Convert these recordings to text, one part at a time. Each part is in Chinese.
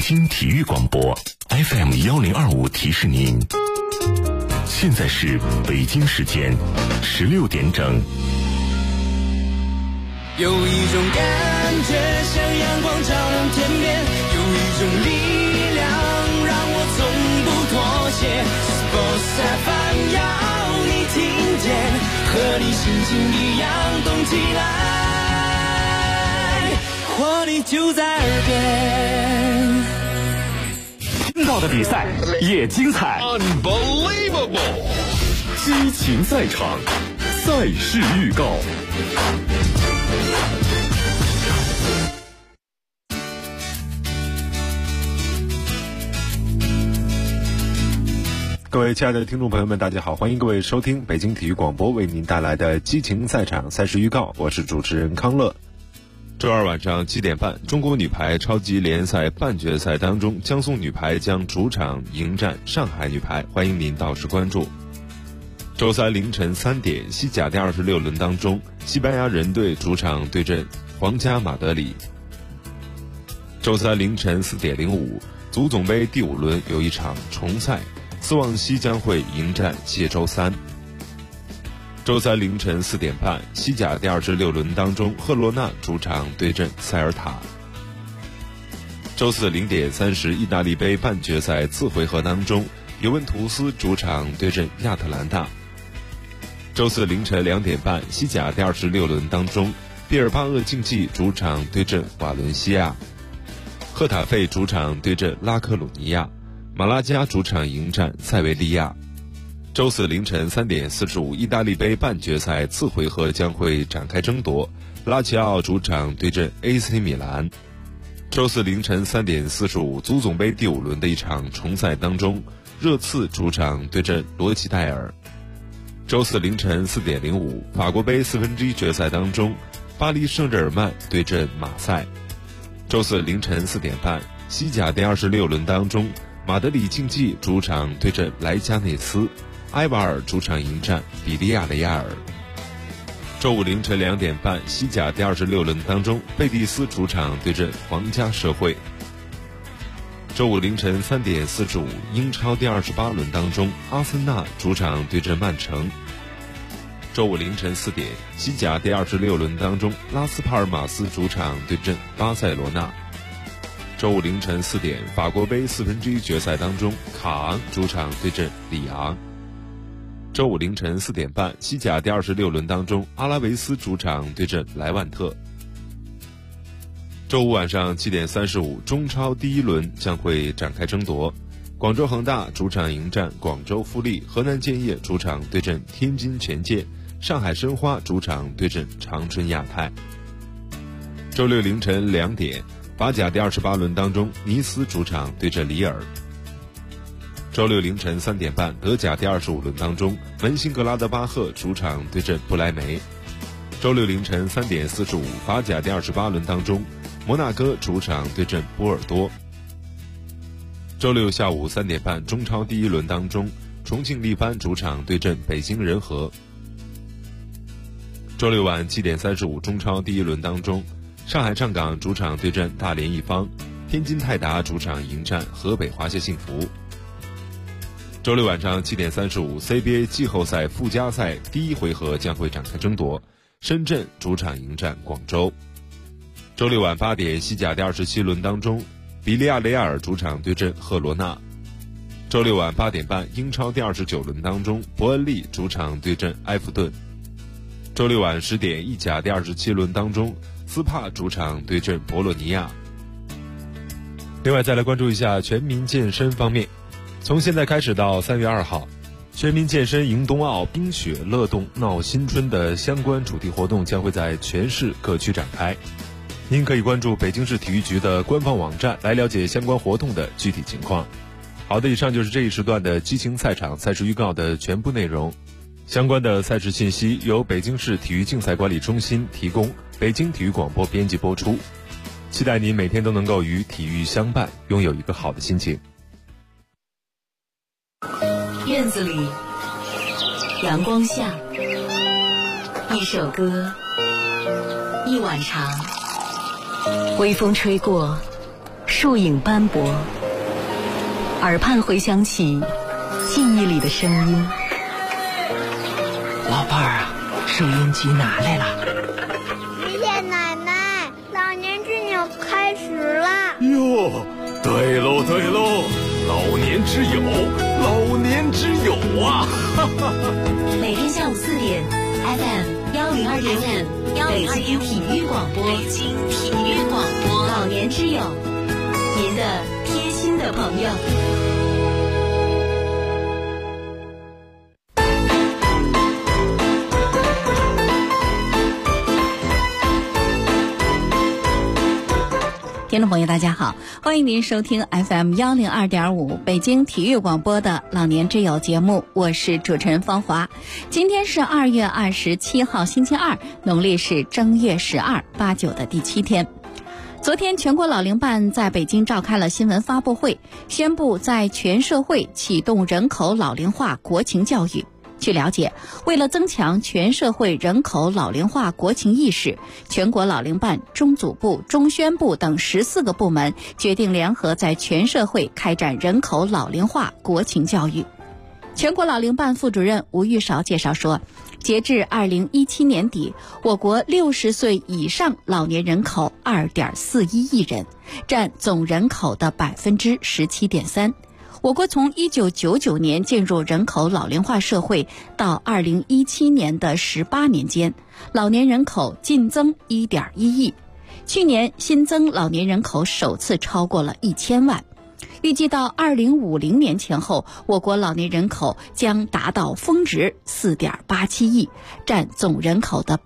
京体育广播 FM1025提示您，现在是北京时间16点整。 有一种感觉像阳光照亮天边，有一种力量让我从不妥协。Sports FM 要你听见，和你心情一样动起来，活力就在耳边。 听到的比赛也精彩 ，Unbelievable！ 激情赛场，赛事预告。 各位亲爱的听众朋友们，大家好，欢迎各位收听北京体育广播为您带来的激情赛场赛事预告，我是主持人康乐。 周二晚上7点半，中国女排超级联赛半决赛当中，江苏女排将主场迎战上海女排，欢迎您到时关注。周三凌晨3点，西甲第26轮当中，西班牙人队主场对阵皇家马德里。周三凌晨4点05，足总杯第5轮有一场重赛，斯旺西将会迎战谢周三。周三凌晨4点半，西甲第26轮当中，赫罗纳主场对阵塞尔塔。周四0点30，意大利杯半决赛次回合当中，尤文图斯主场对阵亚特兰大。周四凌晨2点半，西甲第26轮当中，毕尔巴鄂竞技主场对阵瓦伦西亚，赫塔费主场对阵拉科鲁尼亚，马拉加主场迎战塞维利亚。周四凌晨3点45，意大利杯半决赛次回合将会展开争夺，拉齐奥主场对阵 AC 米兰。周四凌晨3点45，足总杯第5轮的一场重赛当中，热刺主场对阵罗齐戴尔。周四凌晨4点05，法国杯1/4决赛当中，巴黎圣日耳曼对阵马赛。周四凌晨4点半，西甲第26轮当中，马德里竞技主场对阵莱加内斯，埃瓦尔主场迎战比利亚雷亚尔。周五凌晨2点半，西甲第26轮当中，贝蒂斯主场对阵皇家社会。周五凌晨3点45，英超第28轮当中，阿森纳主场对阵曼城。周五凌晨4点，西甲第26轮当中，拉斯帕尔马斯主场对阵巴塞罗那。周五凌晨4点，法国杯1/4决赛当中，卡昂主场对阵里昂。周五凌晨4点半，西甲第26轮当中，阿拉维斯主场对阵莱万特。周五晚上7点35，中超第1轮将会展开争夺，广州恒大主场迎战广州富力，河南建业主场对阵天津权健，上海申花主场对阵长春亚泰。周六凌晨2点，法甲第28轮当中，尼斯主场对阵里尔。周六凌晨3点半，德甲第25轮当中，门兴格拉德巴赫主场对阵不莱梅。周六凌晨3点45，法甲第28轮当中，摩纳哥主场对阵波尔多。周六下午3点半，中超第1轮当中，重庆力帆主场对阵北京人和。周六晚7点35，中超第1轮当中，上海上港主场对阵大连一方，天津泰达主场迎战河北华夏幸福。周六晚上7点35， CBA 季后赛附加赛第1回合将会展开争夺，深圳主场迎战广州。周六晚8点，西甲第27轮当中，比利亚雷亚尔主场对阵赫罗纳。周六晚8点半，英超第29轮当中，伯恩利主场对阵埃弗顿。周六晚10点，意甲第27轮当中，斯帕主场对阵博洛尼亚。另外再来关注一下全民健身方面，从现在开始到3月2号，全民健身迎冬奥、冰雪乐动闹新春的相关主题活动将会在全市各区展开。您可以关注北京市体育局的官方网站来了解相关活动的具体情况。好的，以上就是这一时段的激情赛场赛事预告的全部内容。相关的赛事信息由北京市体育竞赛管理中心提供，北京体育广播编辑播出。期待您每天都能够与体育相伴，拥有一个好的心情。 院子里，阳光下，一首歌，一碗茶，微风吹过， 树影斑驳，耳畔回响起记忆里的声音。 老伴儿啊，收音机拿来了。 爷爷奶奶，老年之友开始了。 哟，对喽对喽，老年之友，老年之友啊！ 每天下午4点 FM102.5北京体育广播，老年之友，您的贴心的朋友。听众朋友大家好，欢迎您收听 FM102.5 北京体育广播的老年之友节目，我是主持人芳华。今天是2月27号星期二，农历是正月12、8、9的第7天。昨天全国老龄办在北京召开了新闻发布会，宣布在全社会启动人口老龄化国情教育。据了解，为了增强全社会人口老龄化国情意识，全国老龄办、中组部、中宣部等14个部门决定联合在全社会开展人口老龄化国情教育。全国老龄办副主任吴玉韶介绍说，截至2017年底，我国60岁以上老年人口2.41亿人，占总人口的17.3%。我国从1999年进入人口老龄化社会到2017年的18年间，老年人口净增1.1亿。去年新增老年人口首次超过了1000万。预计到2050年前后，我国老年人口将达到峰值4.87亿，占总人口的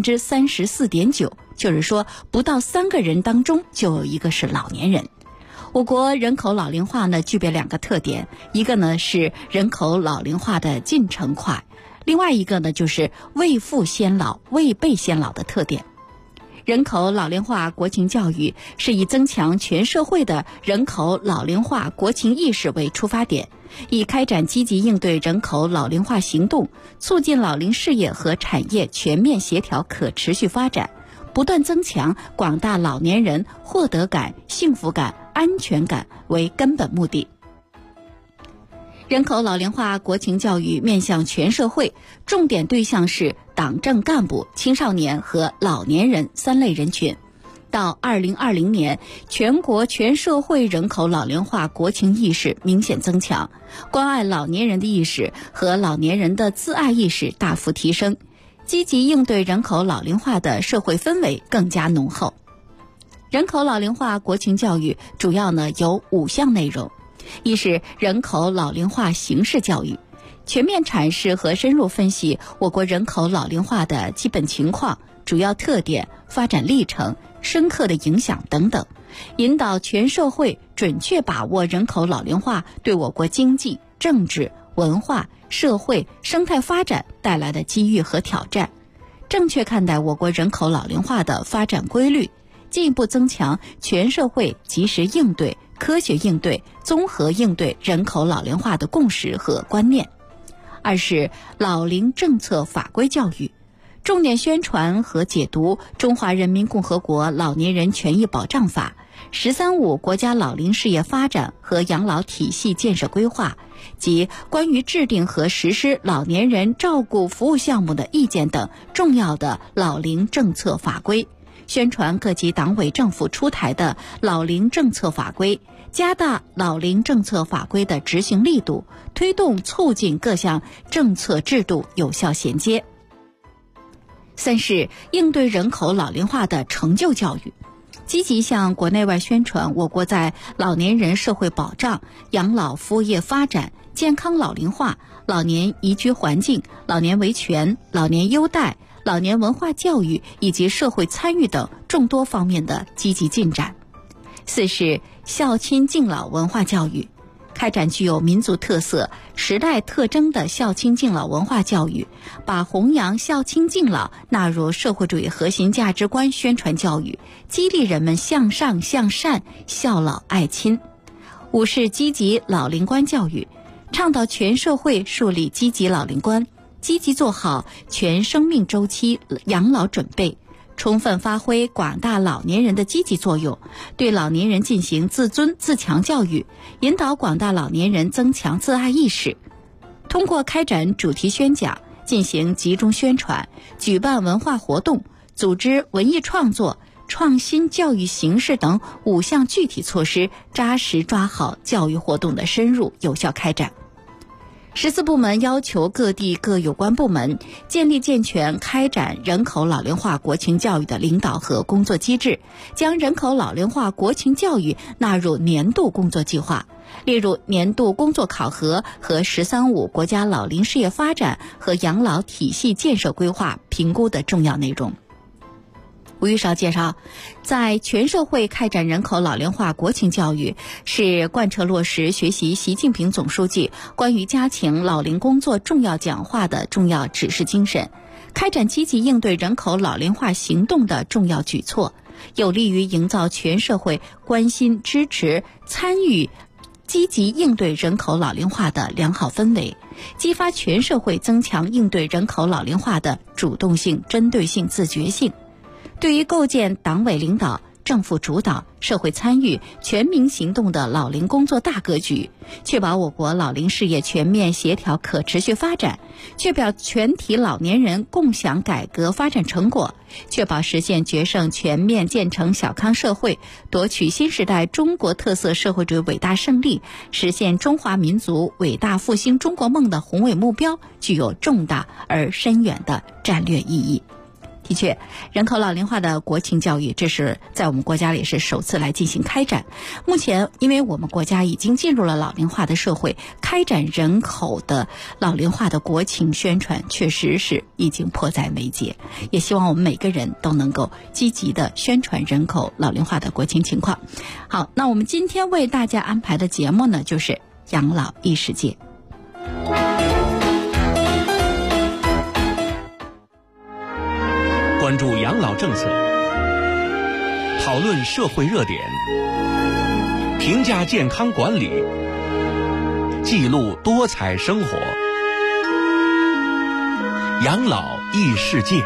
34.9%，就是说不到3个人当中就有一个是老年人。我国人口老龄化呢，具备2个特点，一个呢是人口老龄化的进程快，另外一个呢就是未富先老、未辈先老的特点。人口老龄化国情教育是以增强全社会的人口老龄化国情意识为出发点，以开展积极应对人口老龄化行动，促进老龄事业和产业全面协调可持续发展，不断增强广大老年人获得感、幸福感、安全感为根本目的。人口老龄化国情教育面向全社会，重点对象是党政干部、青少年和老年人3类人群。到2020年，全国全社会人口老龄化国情意识明显增强，关爱老年人的意识和老年人的自爱意识大幅提升，积极应对人口老龄化的社会氛围更加浓厚。人口老龄化国情教育主要呢有5项内容。一是人口老龄化形势教育，全面阐释和深入分析我国人口老龄化的基本情况、主要特点、发展历程、深刻的影响等等，引导全社会准确把握人口老龄化对我国经济、政治、文化、社会、生态发展带来的机遇和挑战，正确看待我国人口老龄化的发展规律，进一步增强全社会及时应对、科学应对、综合应对人口老龄化的共识和观念。二是老龄政策法规教育，重点宣传和解读《中华人民共和国老年人权益保障法》、““15”国家老龄事业发展和养老体系建设规划及关于制定和实施老年人照顾服务项目的意见等重要的老龄政策法规，宣传各级党委政府出台的老龄政策法规，加大老龄政策法规的执行力度，推动促进各项政策制度有效衔接。三是应对人口老龄化的成就教育，积极向国内外宣传我国在老年人社会保障、养老服务业发展、健康老龄化、老年宜居环境、老年维权、老年优待、老年文化教育以及社会参与等众多方面的积极进展。四是孝亲敬老文化教育，开展具有民族特色、时代特征的孝亲敬老文化教育，把弘扬孝亲敬老纳入社会主义核心价值观宣传教育，激励人们向上向善、孝老爱亲。五是积极老龄观教育，倡导全社会树立积极老龄观，积极做好全生命周期养老准备， 充分发挥广大老年人的积极作用，对老年人进行自尊自强教育，引导广大老年人增强自爱意识。通过开展主题宣讲、进行集中宣传、举办文化活动、组织文艺创作、创新教育形式等5项具体措施，扎实抓好教育活动的深入有效开展。14部门要求各地各有关部门建立健全开展人口老龄化国情教育的领导和工作机制，将人口老龄化国情教育纳入年度工作计划，列入年度工作考核和“13·5”国家老龄事业发展和养老体系建设规划评估的重要内容。吴玉绍介绍，在全社会开展人口老龄化国情教育，是贯彻落实学习习近平总书记关于加强老龄工作重要讲话的重要指示精神，开展积极应对人口老龄化行动的重要举措，有利于营造全社会关心、支持、参与、积极应对人口老龄化的良好氛围，激发全社会增强应对人口老龄化的主动性、针对性、自觉性。对于构建党委领导、政府主导、社会参与、全民行动的老龄工作大格局，确保我国老龄事业全面协调可持续发展，确保全体老年人共享改革发展成果，确保实现决胜全面建成小康社会，夺取新时代中国特色社会主义伟大胜利，实现中华民族伟大复兴中国梦的宏伟目标，具有重大而深远的战略意义。的确，人口老龄化的国情教育，这是在我们国家里是首次来进行开展。目前，因为我们国家已经进入了老龄化的社会，开展人口的老龄化的国情宣传，确实是已经迫在眉睫。也希望我们每个人都能够积极的宣传人口老龄化的国情情况。好，那我们今天为大家安排的节目呢，就是养老异世界。 关注养老政策，讨论社会热点，评价健康管理，记录多彩生活。养老异世界。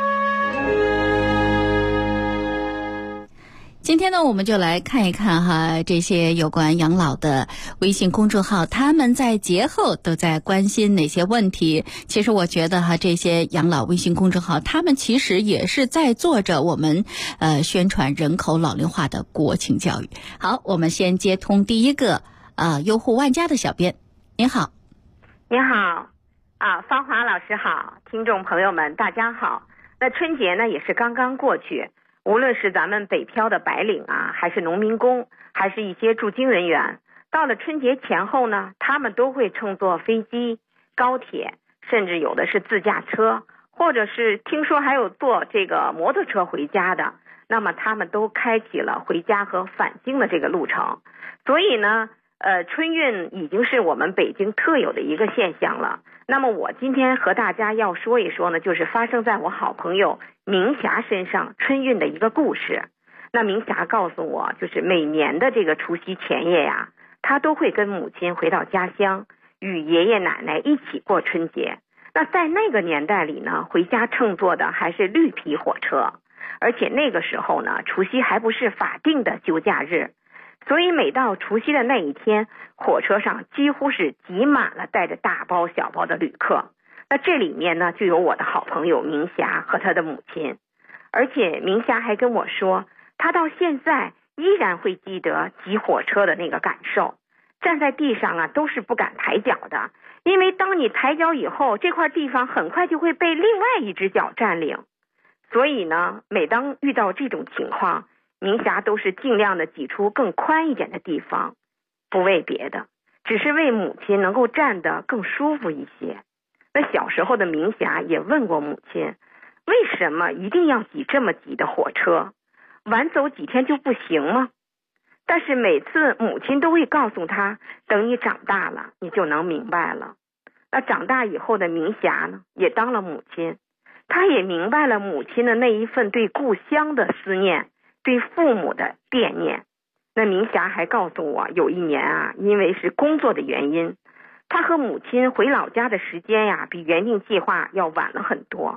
今天呢，我们就来看一看这些有关养老的微信公众号，他们在节后都在关心哪些问题。其实我觉得这些养老微信公众号，他们其实也是在做着我们宣传人口老龄化的国情教育。好，我们先接通第一个优户万家的小编。您好。 您好芳华老师好，听众朋友们大家好。那春节呢也是刚刚过去，无论是咱们北漂的白领还是农民工，还是一些驻京人员，到了春节前后呢，他们都会乘坐飞机、高铁，甚至有的是自驾车，或者是听说还有坐这个摩托车回家的。那么他们都开启了回家和返京的这个路程。所以呢春运已经是我们北京特有的一个现象了。那么我今天和大家要说一说呢，就是发生在我好朋友明霞身上春运的一个故事。那明霞告诉我，就是每年的这个除夕前夜呀，她都会跟母亲回到家乡，与爷爷奶奶一起过春节。那在那个年代里呢，回家乘坐的还是绿皮火车，而且那个时候呢，除夕还不是法定的休假日。所以每到除夕的那一天，火车上几乎是挤满了带着大包小包的旅客。那这里面呢，就有我的好朋友明霞和她的母亲。而且明霞还跟我说，她到现在依然会记得挤火车的那个感受。站在地上都是不敢抬脚的，因为当你抬脚以后，这块地方很快就会被另外一只脚占领。所以呢，每当遇到这种情况，明霞都是尽量的挤出更宽一点的地方，不为别的，只是为母亲能够站得更舒服一些。那小时候的明霞也问过母亲，为什么一定要挤这么挤的火车？晚走几天就不行吗？但是每次母亲都会告诉她，等你长大了，你就能明白了。那长大以后的明霞呢，也当了母亲，她也明白了母亲的那一份对故乡的思念，对父母的惦念。那明霞还告诉我，有一年因为是工作的原因，她和母亲回老家的时间比原定计划要晚了很多。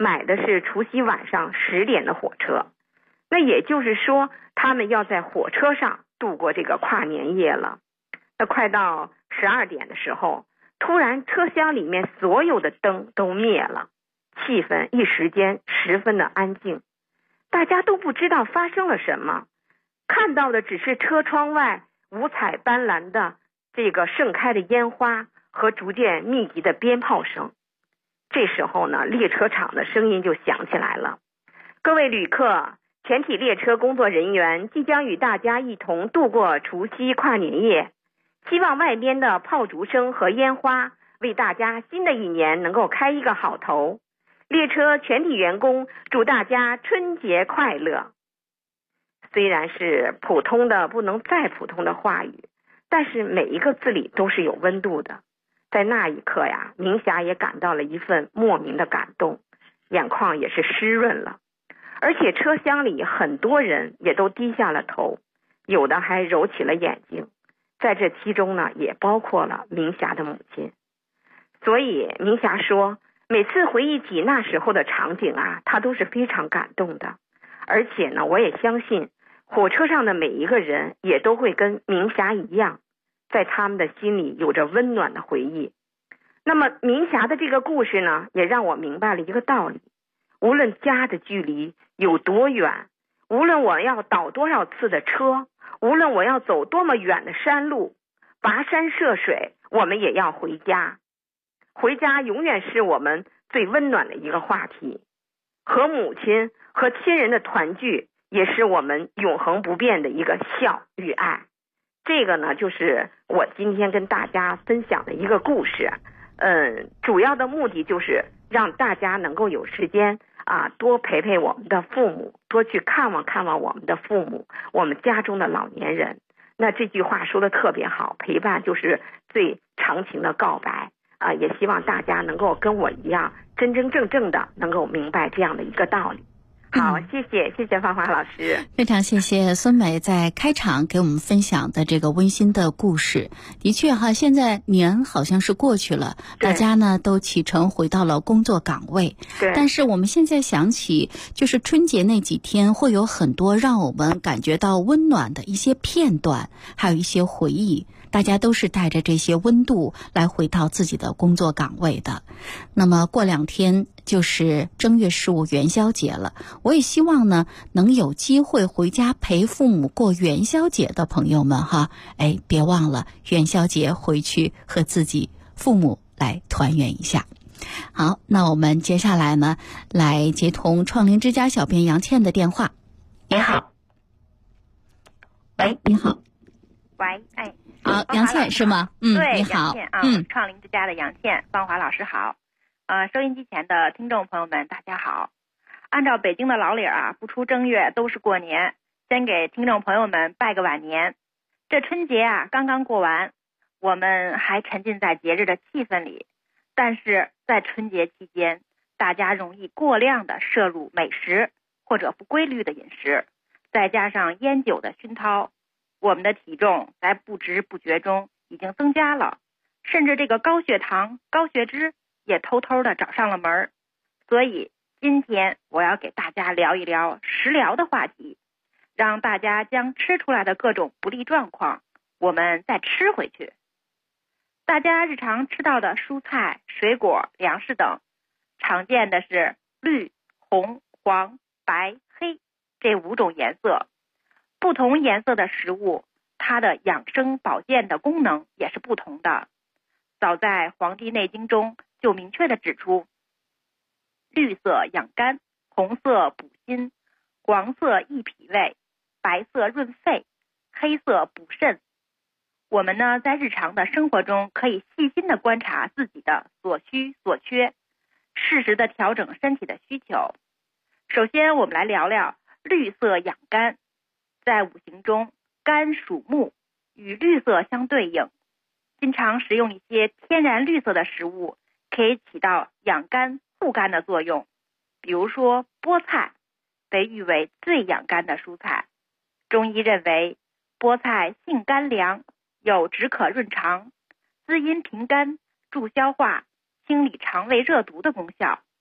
买的是除夕晚上10点的火车。那也就是说，他们要在火车上度过这个跨年夜了。那快到12点的时候，突然车厢里面所有的灯都灭了，气氛一时间十分的安静，大家都不知道发生了什么，看到的只是车窗外五彩斑斓的这个盛开的烟花和逐渐密集的鞭炮声。这时候呢，列车长的声音就响起来了：各位旅客，全体列车工作人员即将与大家一同度过除夕跨年夜，希望外边的炮竹声和烟花为大家新的一年能够开一个好头。列车全体员工祝大家春节快乐。虽然是普通的不能再普通的话语，但是每一个字里都是有温度的。在那一刻呀，明霞也感到了一份莫名的感动，眼眶也是湿润了。而且车厢里很多人也都低下了头，有的还揉起了眼睛，在这其中呢，也包括了明霞的母亲。所以明霞说，每次回忆起那时候的场景啊，她都是非常感动的。而且呢，我也相信火车上的每一个人也都会跟明霞一样，在他们的心里有着温暖的回忆。那么明霞的这个故事呢，也让我明白了一个道理：无论家的距离有多远，无论我要倒多少次的车，无论我要走多么远的山路，跋山涉水，我们也要回家。回家永远是我们最温暖的一个话题，和母亲和亲人的团聚也是我们永恒不变的一个笑与爱。这个呢，就是我今天跟大家分享的一个故事。主要的目的就是让大家能够有时间多陪陪我们的父母，多去看望看望我们的父母，我们家中的老年人。那这句话说的特别好，陪伴就是最长情的告白也希望大家能够跟我一样真真正正的能够明白这样的一个道理。好，谢谢芳华老师， 非常谢谢孙梅在开场给我们分享的这个温馨的故事。的确哈，现在年好像是过去了，大家呢都启程回到了工作岗位。 对。 但是我们现在想起，就是春节那几天会有很多让我们感觉到温暖的一些片段，还有一些回忆。大家都是带着这些温度来回到自己的工作岗位的。那么过2天就是正月15元宵节了，我也希望呢能有机会回家陪父母过元宵节的朋友们哈，别忘了元宵节回去和自己父母来团圆一下。好，那我们接下来呢来接通创灵之家小编杨倩的电话。你好。喂，你好。 喂， 好，杨倩是吗？ 对， 你好。 杨倩创灵之家的杨倩，芳华老师好。收音机前的听众朋友们，大家好。按照北京的老理不出正月都是过年，先给听众朋友们拜个晚年。这春节刚刚过完，我们还沉浸在节日的气氛里，但是在春节期间，大家容易过量的摄入美食或者不规律的饮食，再加上烟酒的熏陶，我们的体重在不知不觉中已经增加了，甚至这个高血糖、高血脂也偷偷的找上了门。所以今天我要给大家聊一聊食疗的话题，让大家将吃出来的各种不利状况我们再吃回去。大家日常吃到的蔬菜、水果、粮食等，常见的是绿、红、黄、白、黑这5种颜色。不同颜色的食物，它的养生保健的功能也是不同的。早在《黄帝内经》中就明确地指出，绿色养肝，红色补心，黄色益脾胃，白色润肺，黑色补肾。我们呢，在日常的生活中可以细心地观察自己的所需所缺，适时地调整身体的需求。首先我们来聊聊绿色养肝。在五行中，肝属木，与绿色相对应。经常食用一些天然绿色的食物，可以起到养肝护肝的作用。比如说菠菜，被誉为最养肝的蔬菜。中医认为，菠菜性甘凉，有止渴润肠、滋阴平肝、助消化、清理肠胃热毒的功效。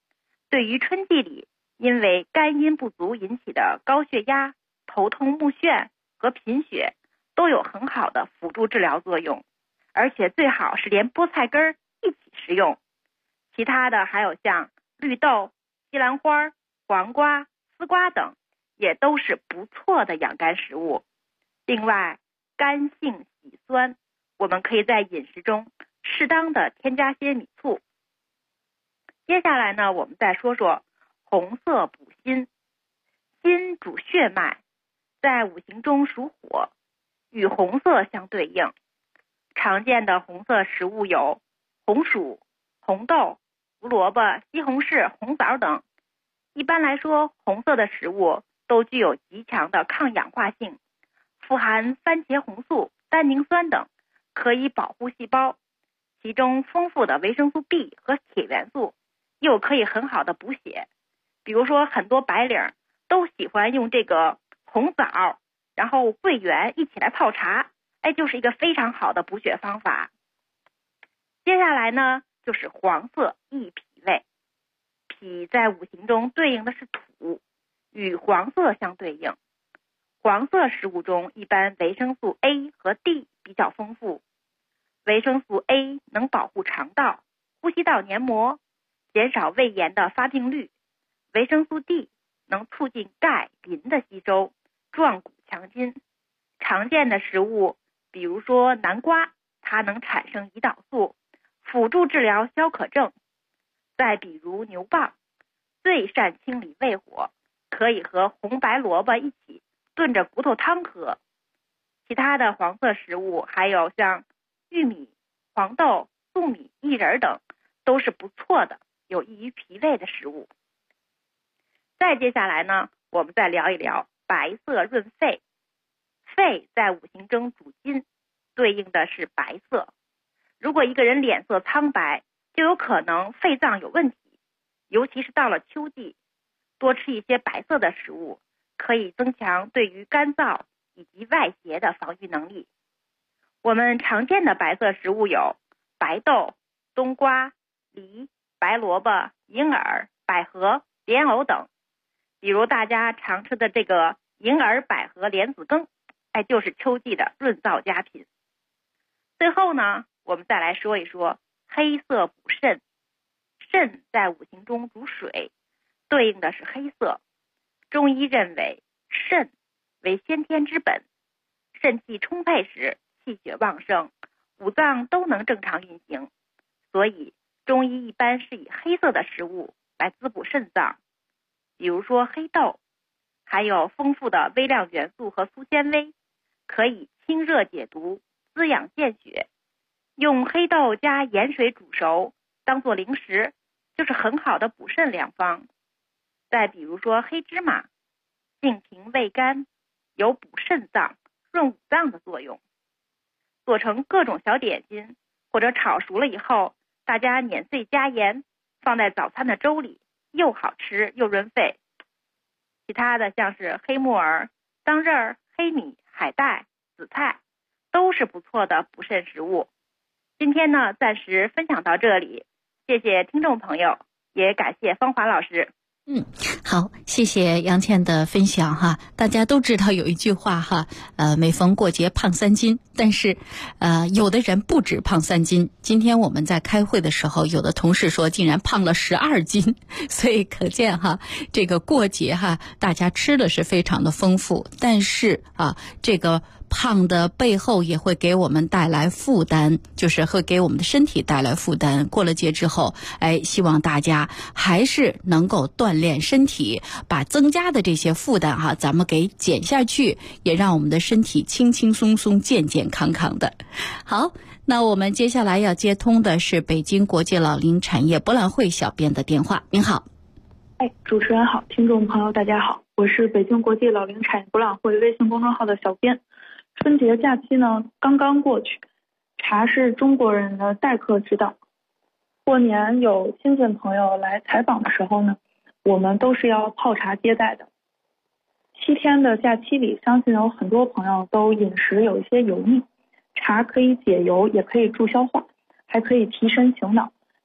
对于春季里因为肝阴不足引起的高血压、头痛目眩和贫血都有很好的辅助治疗作用，而且最好是连菠菜根一起食用。其他的还有像绿豆、西兰花、黄瓜、丝瓜等，也都是不错的养肝食物。另外，肝性喜酸，我们可以在饮食中适当的添加些米醋。接下来呢，我们再说说红色补心。心主血脉，在五行中属火，与红色相对应。常见的红色食物有红薯、红豆、胡萝卜、西红柿、红枣等。一般来说，红色的食物都具有极强的抗氧化性，富含番茄红素、单宁酸等，可以保护细胞。其中丰富的维生素 B 和铁元素又可以很好的补血。比如说很多白领都喜欢用这个红枣然后桂圆一起来泡茶，就是一个非常好的补血方法。接下来呢，就是黄色益脾胃。脾在五行中对应的是土，与黄色相对应。黄色食物中一般维生素 A 和 D 比较丰富。维生素 A 能保护肠道、呼吸道黏膜，减少胃炎的发病率。维生素 D 能促进钙、磷的吸收，壮骨强筋。常见的食物比如说南瓜，它能产生胰岛素，辅助治疗消渴症。再比如牛蒡，最善清理胃火，可以和红白萝卜一起炖着骨头汤喝。其他的黄色食物还有像玉米、黄豆、粟米、薏仁等，都是不错的有益于脾胃的食物。再接下来呢，我们再聊一聊白色润肺。肺在五行中主金，对应的是白色。如果一个人脸色苍白，就有可能肺脏有问题，尤其是到了秋季，多吃一些白色的食物，可以增强对于干燥以及外邪的防御能力。我们常见的白色食物有白豆、冬瓜、梨、白萝卜、银耳、百合、莲藕等。比如大家常吃的这个银耳百合莲子羹，就是秋季的润燥佳品。最后呢，我们再来说一说黑色补肾。肾在五行中主水，对应的是黑色。中医认为肾为先天之本，肾气充沛时气血旺盛，五脏都能正常运行，所以中医一般是以黑色的食物来滋补肾脏。比如说黑豆，含有丰富的微量元素和粗纤维，可以清热解毒、滋养健血。用黑豆加盐水煮熟，当做零食，就是很好的补肾良方。再比如说黑芝麻，性平味甘，有补肾脏、润五脏的作用。做成各种小点心，或者炒熟了以后，大家碾碎加盐，放在早餐的粥里，又好吃又润肺。其他的像是黑木耳、当刃、黑米、海带、紫菜，都是不错的补肾食物。今天呢，暂时分享到这里，谢谢听众朋友，也感谢芳华老师。 好，谢谢杨倩的分享哈。大家都知道有一句话哈，每逢过节胖3斤，但是有的人不止胖3斤。今天我们在开会的时候，有的同事说竟然胖了12斤，所以可见哈，这个过节哈，大家吃的是非常的丰富，但是这个胖的背后也会给我们带来负担，就是会给我们的身体带来负担。过了节之后，希望大家还是能够锻炼身体，把增加的这些负担咱们给减下去，也让我们的身体轻轻松松、健健康康的。好，那我们接下来要接通的是北京国际老龄产业博览会小编的电话。您好。 主持人好，听众朋友大家好，我是北京国际老龄产业博览会微信公众号的小编。春节假期呢刚刚过去，茶是中国人的待客之道。过年有亲戚朋友来采访的时候呢，我们都是要泡茶接待的。7天的假期里，相信有很多朋友都饮食有一些油腻，茶可以解油，也可以助消化，还可以提神醒脑，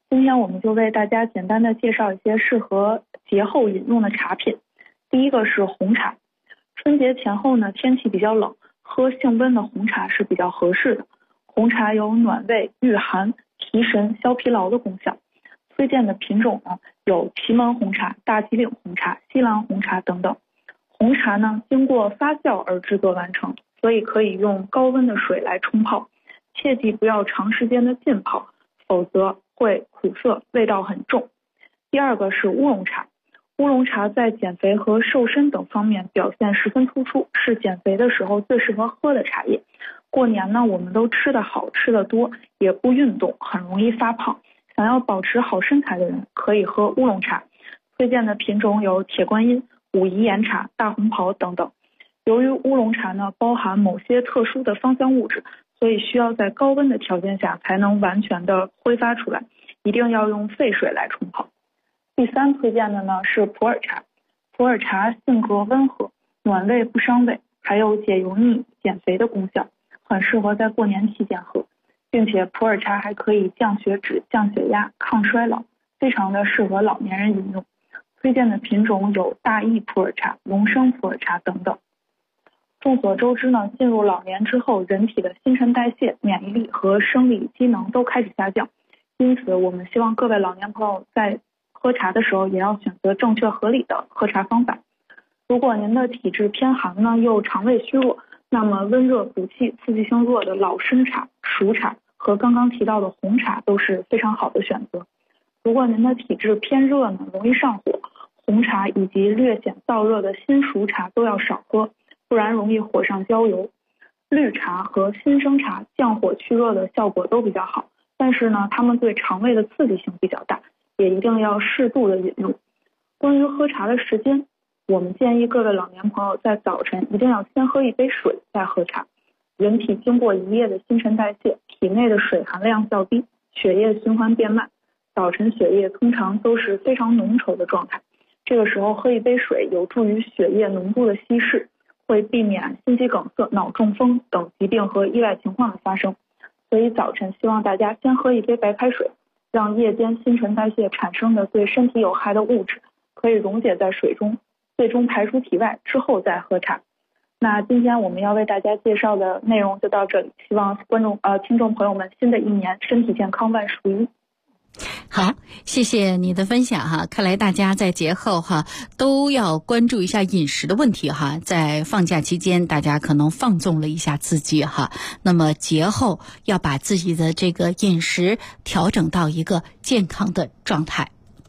今天我们就为大家简单的介绍一些适合节后饮用的茶品。第一个是红茶。春节前后呢，天气比较冷，喝性温的红茶是比较合适的。红茶有暖胃、御寒、提神、消疲劳的功效。推荐的品种呢有祁门红茶、大吉岭红茶、西兰红茶等等。红茶呢经过发酵而制作完成，所以可以用高温的水来冲泡，切记不要长时间的浸泡，否则会苦涩，味道很重。第二个是乌龙茶。乌龙茶在减肥和瘦身等方面表现十分突出，是减肥的时候最适合喝的茶叶。过年呢，我们都吃得好，吃得多，也不运动，很容易发胖。想要保持好身材的人可以喝乌龙茶。推荐的品种有铁观音、武夷岩茶、大红袍等等。由于乌龙茶呢包含某些特殊的芳香物质，所以需要在高温的条件下才能完全的挥发出来，一定要用沸水来冲泡。第三推荐的呢是普洱茶。普洱茶性格温和，暖胃不伤胃，还有解油腻、减肥的功效，很适合在过年期间喝，并且普洱茶还可以降血脂、降血压、抗衰老，非常的适合老年人饮用。推荐的品种有大益普洱茶、龙生普洱茶等等。众所周知呢，进入老年之后，人体的新陈代谢、免疫力和生理机能都开始下降，因此我们希望各位老年朋友在喝茶的时候也要选择正确合理的喝茶方法。如果您的体质偏寒呢，又肠胃虚弱，那么温热补气、刺激性弱的老参茶、熟茶和刚刚提到的红茶都是非常好的选择。如果您的体质偏热呢，容易上火，红茶以及略显燥热的新熟茶都要少喝，不然容易火上浇油。绿茶和新生茶降火去热的效果都比较好，但是呢，它们对肠胃的刺激性比较大，也一定要适度的饮用。关于喝茶的时间，我们建议各位老年朋友在早晨一定要先喝一杯水再喝茶。人体经过一夜的新陈代谢，体内的水含量较低，血液循环变慢，早晨血液通常都是非常浓稠的状态。这个时候喝一杯水有助于血液浓度的稀释，会避免心肌梗塞、脑中风等疾病和意外情况的发生。所以早晨希望大家先喝一杯白开水，让夜间新陈代谢产生的对身体有害的物质可以溶解在水中，最终排出体外，之后再喝茶。那今天我们要为大家介绍的内容就到这里，希望听众朋友们新的一年身体健康，万事如意。 好，谢谢你的分享哈。看来大家在节后哈都要关注一下饮食的问题哈。在放假期间，大家可能放纵了一下自己哈。那么节后要把自己的这个饮食调整到一个健康的状态。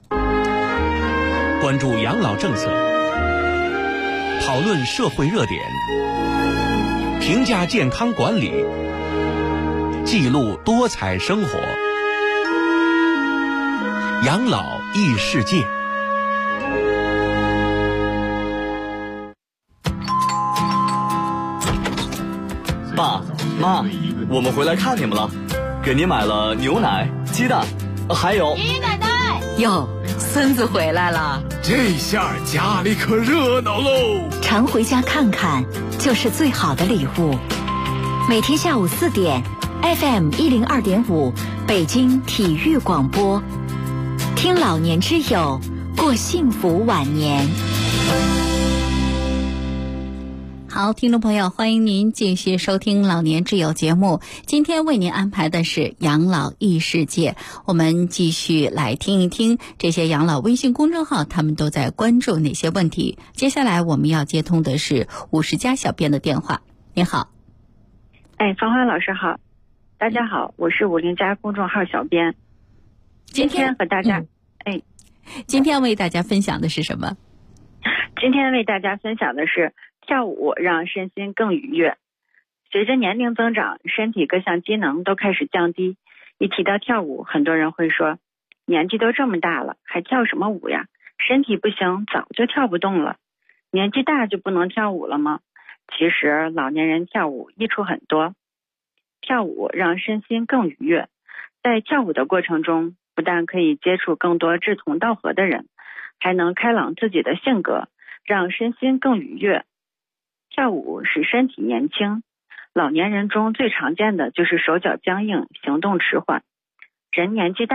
关注养老政策，讨论社会热点，评价健康管理，记录多彩生活。养老异世界。 爸妈，我们回来看你们了，给你买了牛奶、鸡蛋，还有爷爷奶奶哟，孙子回来了， 这下家里可热闹喽！ 常回家看看就是最好的礼物。每天下午4点 FM 102.5北京体育广播，听老年之友，过幸福晚年。 好，听众朋友，欢迎您继续收听老年之友节目。今天为您安排的是养老异世界，我们继续来听一听这些养老微信公众号他们都在关注哪些问题。接下来我们要接通的是50家小编的电话。您好。 芳华老师好，大家好，我是50家公众号小编。今天和大家今天为大家分享的是什么？ 今天为大家分享的是跳舞让身心更愉悦。随着年龄增长，身体各项机能都开始降低。一提到跳舞，很多人会说，年纪都这么大了，还跳什么舞呀？身体不行，早就跳不动了。年纪大就不能跳舞了吗？其实老年人跳舞益处很多。跳舞让身心更愉悦。在跳舞的过程中，不但可以接触更多志同道合的人，还能开朗自己的性格，让身心更愉悦。跳舞使身体年轻，老年人中最常见的就是手脚僵硬、行动迟缓。人年纪大了，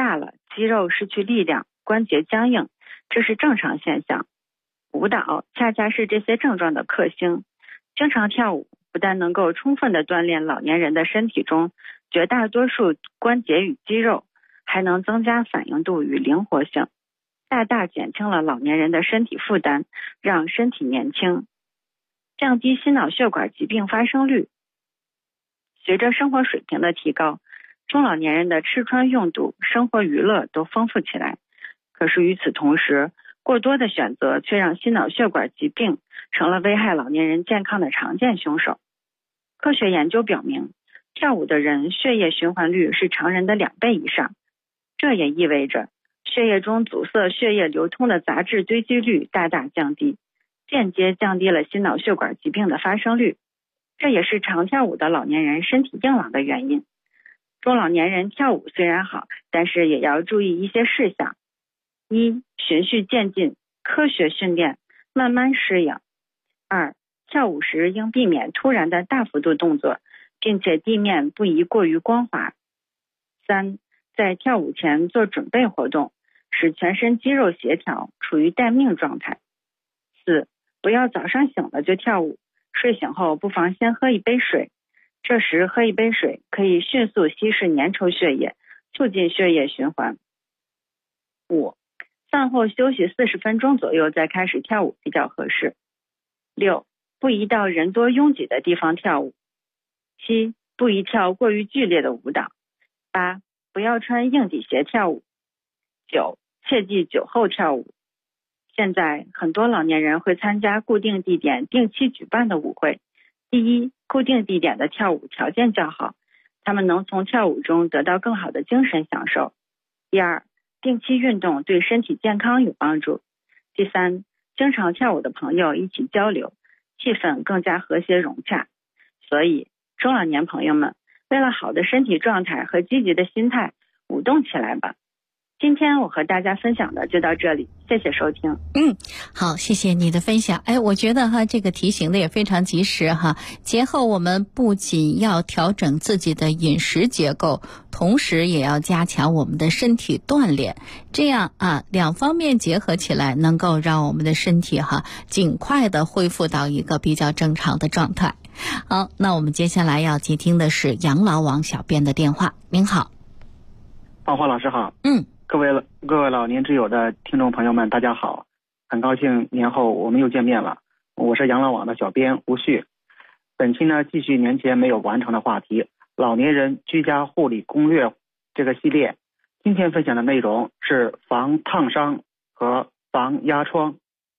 肌肉失去力量，关节僵硬，这是正常现象。舞蹈恰恰是这些症状的克星。经常跳舞不但能够充分地锻炼老年人的身体中绝大多数关节与肌肉，还能增加反应度与灵活性，大大减轻了老年人的身体负担，让身体年轻，降低心脑血管疾病发生率。随着生活水平的提高，中老年人的吃穿用度、生活娱乐都丰富起来。可是与此同时，过多的选择却让心脑血管疾病成了危害老年人健康的常见凶手。科学研究表明，跳舞的人血液循环率是常人的2倍以上，这也意味着血液中阻塞血液流通的杂质堆积率大大降低，间接降低了心脑血管疾病的发生率。这也是常跳舞的老年人身体硬朗的原因。中老年人跳舞虽然好，但是也要注意一些事项：一、循序渐进，科学训练，慢慢适应；二、跳舞时应避免突然的大幅度动作，并且地面不宜过于光滑；三、在跳舞前做准备活动，使全身肌肉协调，处于待命状态；四、不要早上醒了就跳舞，睡醒后不妨先喝一杯水，这时喝一杯水可以迅速稀释粘稠血液，促进血液循环。五、饭后休息40分钟左右再开始跳舞比较合适。六、不宜到人多拥挤的地方跳舞。七、不宜跳过于剧烈的舞蹈。八、不要穿硬底鞋跳舞。九、切忌酒后跳舞。现在很多老年人会参加固定地点定期举办的舞会。第一，固定地点的跳舞条件较好，他们能从跳舞中得到更好的精神享受。第二，定期运动对身体健康有帮助。第三，经常跳舞的朋友一起交流，气氛更加和谐融洽。所以中老年朋友们，为了好的身体状态和积极的心态，舞动起来吧。今天我和大家分享的就到这里，谢谢收听。 好，谢谢你的分享。我觉得这个提醒的也非常及时哈。节后我们不仅要调整自己的饮食结构，同时也要加强我们的身体锻炼，这样两方面结合起来，能够让我们的身体尽快的恢复到一个比较正常的状态。好，那我们接下来要接听的是养老网小编的电话。您好。 芳华老师好。各位老年之友的听众朋友们，大家好，很高兴年后我们又见面了。我是养老网的小编吴旭。本期呢，继续年前没有完成的话题，老年人居家护理攻略这个系列。今天分享的内容是防烫伤和防压疮。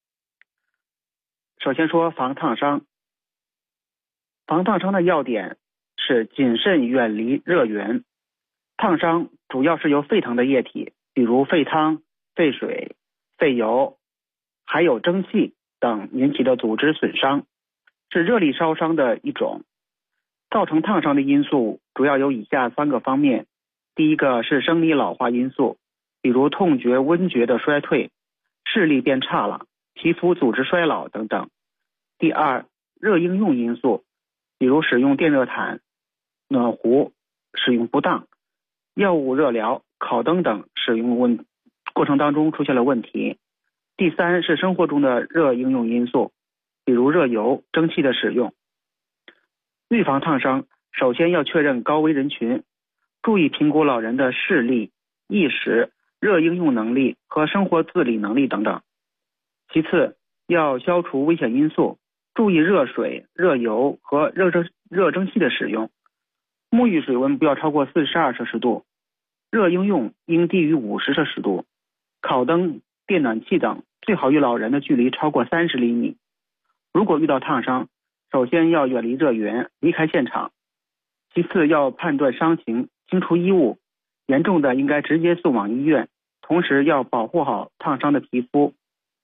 首先说防烫伤。防烫伤的要点是谨慎远离热源。烫伤主要是由沸腾的液体，比如沸汤、沸水、沸油，还有蒸汽等引起的组织损伤，是热力烧伤的一种。造成烫伤的因素主要有以下3个方面。第一个是生理老化因素，比如痛觉、温觉的衰退，视力变差了，皮肤组织衰老等等。第二，热应用因素，比如使用电热毯、暖壶使用不当，药物热疗、烤灯等使用过程当中出现了问题。第三是生活中的热应用因素，比如热油、蒸汽的使用。预防烫伤，首先要确认高危人群，注意评估老人的视力、意识、热应用能力和生活自理能力等等。其次，要消除危险因素，注意热水、热油和热蒸汽的使用。沐浴水温不要超过42摄氏度，热应用应低于50摄氏度，烤灯、电暖器等最好与老人的距离超过30厘米。如果遇到烫伤，首先要远离热源，离开现场。其次要判断伤情，清除衣物，严重的应该直接送往医院，同时要保护好烫伤的皮肤。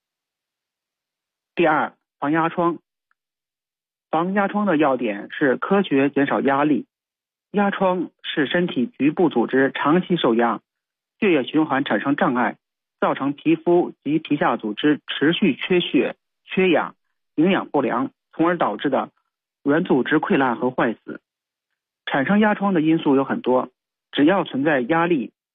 第二，防压疮。防压疮的要点是科学减少压力。压疮是身体局部组织长期受压，血液循环产生障碍，造成皮肤及皮下组织持续缺血、缺氧、营养不良，从而导致的软组织溃烂和坏死。产生压疮的因素有很多，只要存在压力、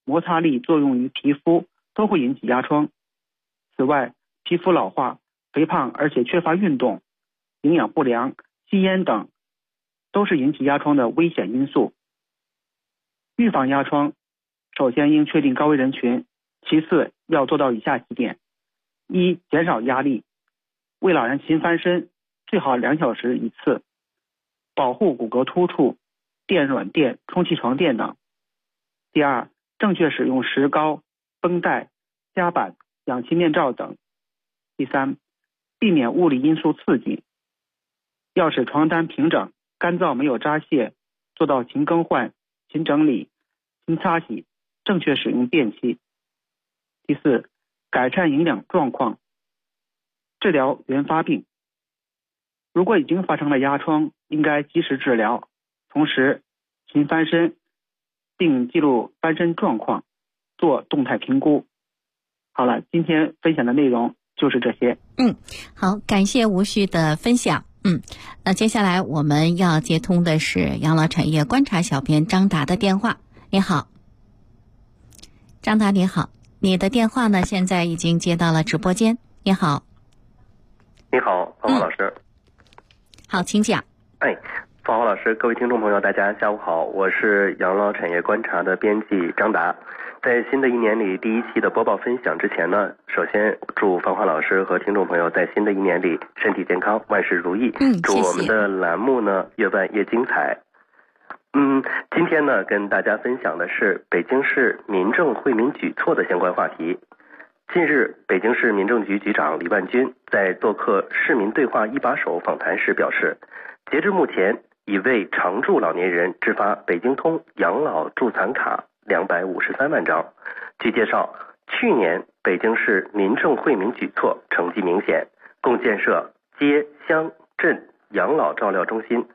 摩擦力作用于皮肤，都会引起压疮。此外，皮肤老化、肥胖而且缺乏运动、营养不良、吸烟等都是引起压疮的危险因素。预防压疮，首先应确定高危人群，其次要做到以下几点：一、减少压力，为老人勤翻身，最好2小时一次，保护骨骼突触、垫软垫、充气床垫等。第二，正确使用石膏、绷带、夹板、氧气面罩等。第三，避免物理因素刺激，要使床单平整、干燥没有扎屑，做到勤更换、勤整理、勤擦洗，正确使用便器。第四，改善营养状况，治疗原发病。如果已经发生了压疮，应该及时治疗，同时勤翻身，并记录翻身状况，做动态评估。好了，今天分享的内容就是这些。 好，感谢吴旭的分享。那接下来我们要接通的是养老产业观察小编张达的电话。你好，张达你好，你的电话呢现在已经接到了直播间。你好。 你好，芳华老师。 好，请讲。 芳华老师，各位听众朋友，大家下午好，我是养老产业观察的编辑张达。在新的一年里第一期的播报分享之前呢，首先祝芳华老师和听众朋友在新的一年里身体健康，万事如意。祝我们的栏目呢越办越精彩。今天呢跟大家分享的是北京市民政惠民举措的相关话题。近日，北京市民政局局长李万军在做客市民对话一把手访谈时表示，截至目前已为常住老年人制发北京通养老助残卡253万张。据介绍，去年北京市民政惠民举措成绩明显，共建设街乡镇养老照料中心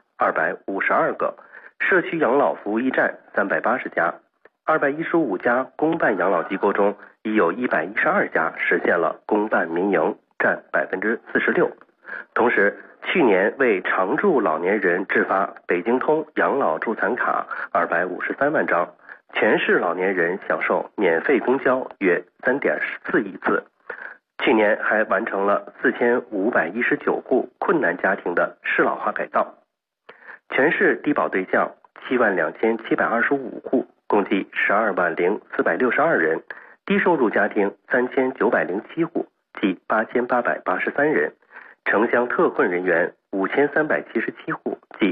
252个，社区养老服务驿站380家，215家公办养老机构中已有112家实现了公办民营，占46%。同时，去年为常住老年人制发北京通养老助残卡253万张，全市老年人享受免费公交约3.4亿次。去年还完成了4519户困难家庭的适老化改造。全市低保对象72725户，共计120462人，低收入家庭3907户，计8883人，城乡特困人员5377户，计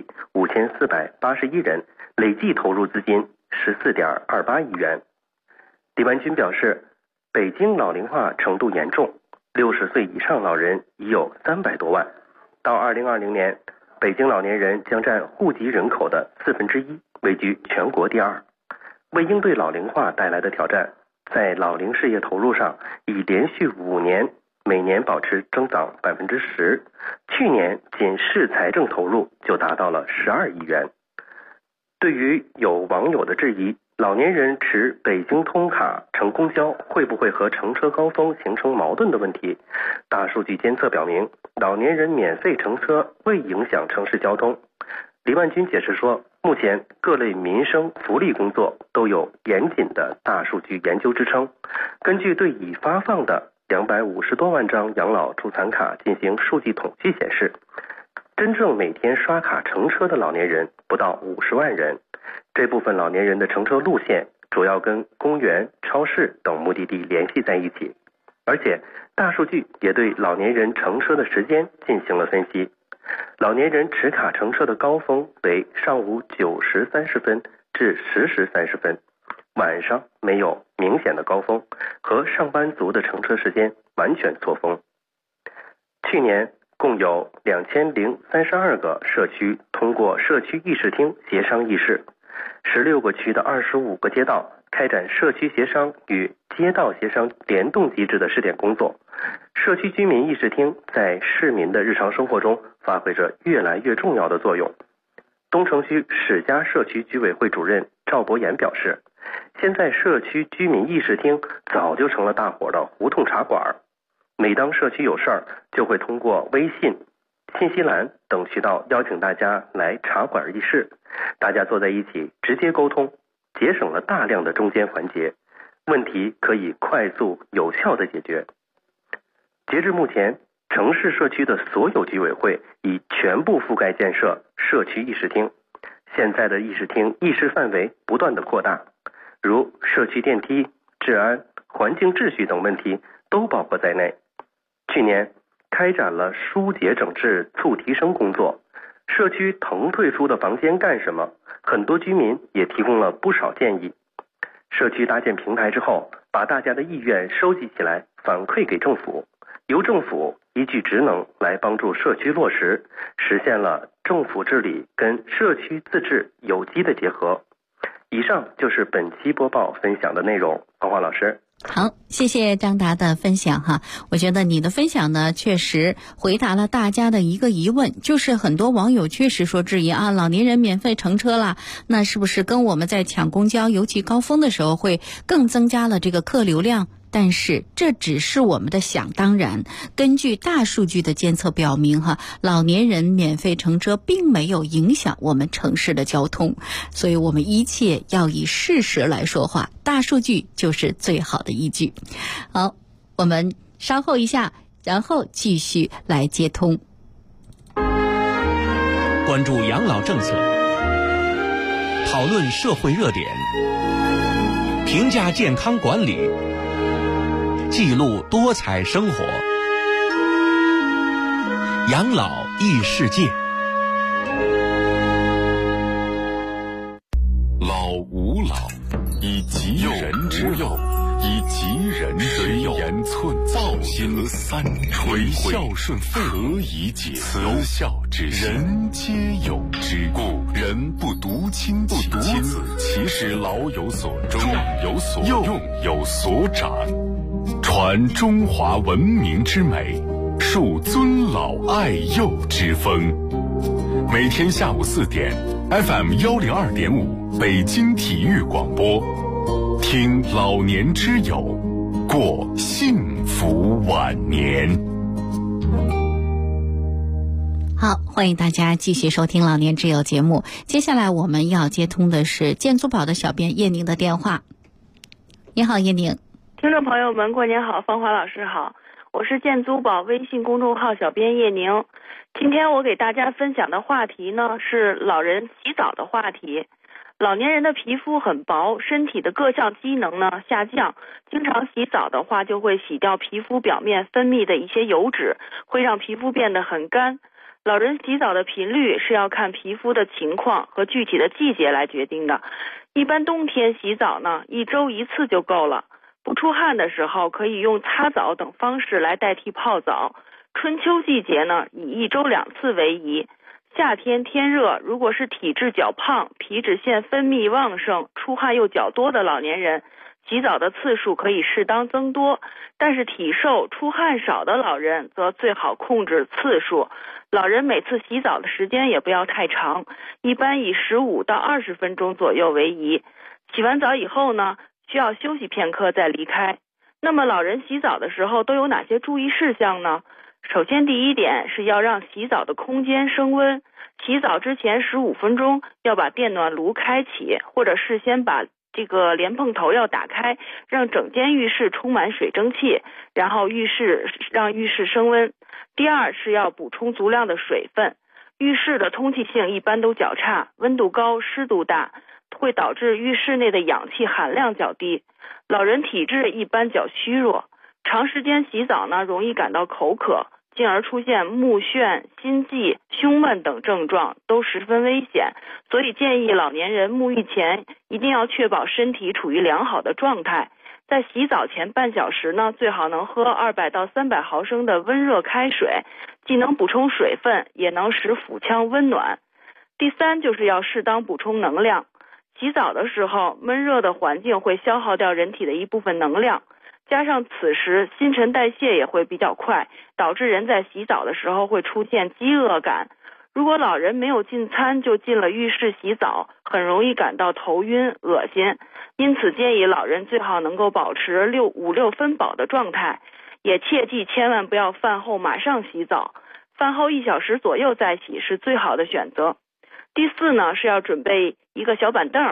5481人，累计投入资金14.28亿元。李万军表示，北京老龄化程度严重，60岁以上老人已有300多万，到2020年，北京老年人将占户籍人口的1/4，位居全国第2。为应对老龄化带来的挑战，在老龄事业投入上已连续5年每年保持增长10%，去年仅市财政投入就达到了12亿元。对于有网友的质疑，老年人持北京通卡乘公交会不会和乘车高峰形成矛盾的问题，大数据监测表明，老年人免费乘车未影响城市交通。李万军解释说，目前各类民生福利工作都有严谨的大数据研究支撑，根据对已发放的250多万张养老助残卡进行数据统计显示，真正每天刷卡乘车的老年人不到50万人。这部分老年人的乘车路线主要跟公园、超市等目的地联系在一起，而且大数据也对老年人乘车的时间进行了分析。老年人持卡乘车的高峰为上午9时30分至10时30分，晚上没有明显的高峰，和上班族的乘车时间完全错峰。去年共有2032个社区通过社区议事厅协商议事，16个区的25个街道开展社区协商与街道协商联动机制的试点工作。社区居民议事厅在市民的日常生活中发挥着越来越重要的作用。东城区史家社区居委会主任赵博言表示，现在社区居民议事厅早就成了大伙的胡同茶馆，每当社区有事儿，就会通过微信、信息栏等渠道邀请大家来茶馆议事，大家坐在一起直接沟通，节省了大量的中间环节， 问题可以快速有效地解决。截至目前，城市社区的所有居委会已全部覆盖建设社区议事厅。现在的议事厅议事范围不断的扩大，如社区电梯、治安、环境秩序等问题都包括在内。去年开展了疏解整治促提升工作，社区腾退出的房间干什么？很多居民也提供了不少建议。社区搭建平台之后，把大家的意愿收集起来，反馈给政府，由政府依据职能来帮助社区落实，实现了政府治理跟社区自治有机的结合。以上就是本期播报分享的内容，芳华老师。 好，谢谢张达的分享哈。我觉得你的分享呢，确实回答了大家的一个疑问，就是很多网友确实说质疑啊，老年人免费乘车了，那是不是跟我们在抢公交，尤其高峰的时候会更增加了这个客流量？但是这只是我们的想当然，根据大数据的监测表明哈，老年人免费乘车并没有影响我们城市的交通，所以我们一切要以事实来说话，大数据就是最好的依据。好，我们稍后一下，然后继续来接通。 关注养老政策，讨论社会热点，评价健康管理，记录多彩生活，养老异世界。 老吾老，以及人之幼，以及人之幼，言寸抱心三垂孝顺何以解慈孝之心，人皆有之。故人不独亲其子，其使老有所终，壮有所用，有所长。传中华文明之美，树尊老爱幼之风。每天下午4点 FM 102.5北京体育广播，听老年之友，过幸福晚年。 好，欢迎大家继续收听老年之友节目。接下来我们要接通的是建租宝的小编叶宁的电话。你好，叶宁。 听众朋友们，过年好，芳华老师好，我是建租宝微信公众号小编叶宁。今天我给大家分享的话题呢，是老人洗澡的话题。老年人的皮肤很薄，身体的各项机能呢下降，经常洗澡的话就会洗掉皮肤表面分泌的一些油脂，会让皮肤变得很干。老人洗澡的频率是要看皮肤的情况和具体的季节来决定的。一般冬天洗澡呢，1周1次就够了。不出汗的时候可以用擦澡等方式来代替泡澡。春秋季节呢，以1周2次为宜。夏天天热，如果是体质较胖、皮脂腺分泌旺盛、出汗又较多的老年人，洗澡的次数可以适当增多，但是体瘦、出汗少的老人则最好控制次数。老人每次洗澡的时间也不要太长，一般以15到20分钟左右为宜。洗完澡以后呢，需要休息片刻再离开。那么老人洗澡的时候都有哪些注意事项呢？首先第一点是要让洗澡的空间升温，洗澡之前15分钟要把电暖炉开启，或者事先把这个莲蓬头要打开，让整间浴室充满水蒸气，然后让浴室升温。第二是要补充足量的水分，浴室的通气性一般都较差，温度高，湿度大，会导致浴室内的氧气含量较低。老人体质一般较虚弱，长时间洗澡呢，容易感到口渴，进而出现目眩、心悸、胸闷等症状，都十分危险。所以建议老年人沐浴前一定要确保身体处于良好的状态。在洗澡前半小时呢，最好能喝200到300毫升的温热开水，既能补充水分，也能使腹腔温暖。第三就是要适当补充能量。洗澡的时候，闷热的环境会消耗掉人体的一部分能量，加上此时新陈代谢也会比较快，导致人在洗澡的时候会出现饥饿感。如果老人没有进餐就进了浴室洗澡，很容易感到头晕、恶心。因此建议老人最好能够保持5、6分饱的状态，也切记千万不要饭后马上洗澡，饭后1小时左右再洗是最好的选择。第四呢，是要准备一个小板凳，